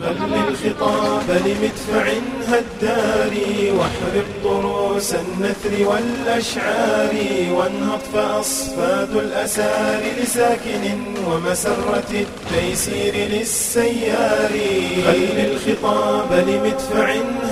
خل الخطاب لمدفع هداري واحرق ضروس النثر والأشعار وانهض فأصفاد الأسار لساكن ومسرة التيسير للسيار. خل الخطاب لمدفع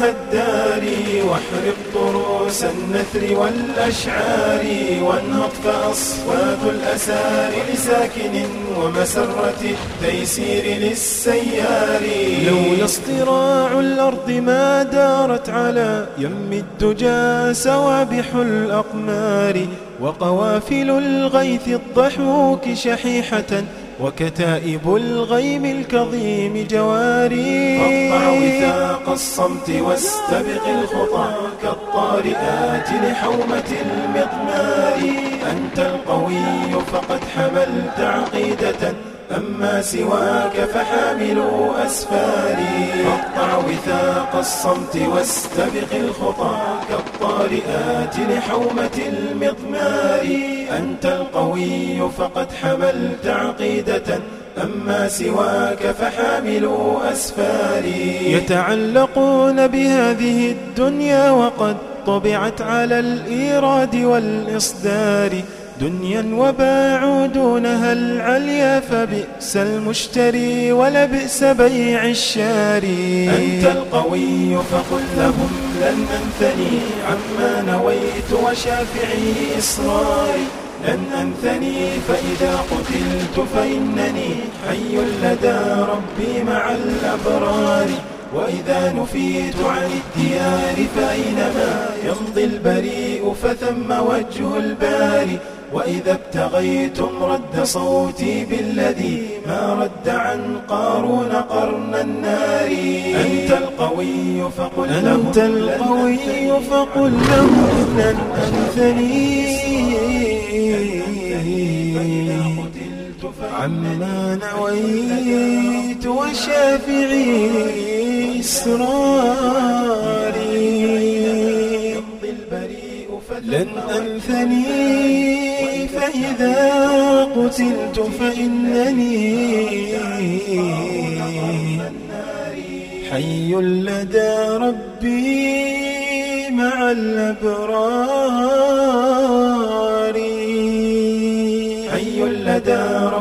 هداري واحرق ضروس النثر والأشعار وانهض فأصفاد الأسار لساكن ومسرة التيسير للسيار. لولا اصطراع الأرض ما دارت على يم الدجى سوابح الأقمار وقوافل الغيث الضحوك شحيحة وكتائب الغيم الكظيم جواري. قطع وثاق الصمت واستبق الخطى كالطارئات لحومة المضمار. أنت القوي فقد حملت عقيدة أما سواك فحاملوا أسفاري. قطع وثاق الصمت واستبق الخطى كالطارئات لحومة المضمار. أنت القوي فقد حملت عقيدة أما سواك فحاملوا أسفاري. يتعلقون بهذه الدنيا وقد طبعت على الإيراد والإصدار دنيا وباعوا دونها العليا فبئس المشتري ولبئس بيع الشاري. أنت القوي فقل لهم لن أنثني عما نويت وشافعي إصراري. لن أنثني فإذا قتلت فإنني حي لدى ربي مع الأبرار. وإذا نفيت عن الديار فأينما يمضي البريء فثم وجه الباري. وإذا ابتغيتم رد صوتي بالذي ما رد عن قارون قرن النار. أنت القوي فقل لهم لن أنثني عما نويت وشافعي إصراري. لن أنثني فإذا قتلت فإنني حي لدى ربي مع الأبرار. حي لدى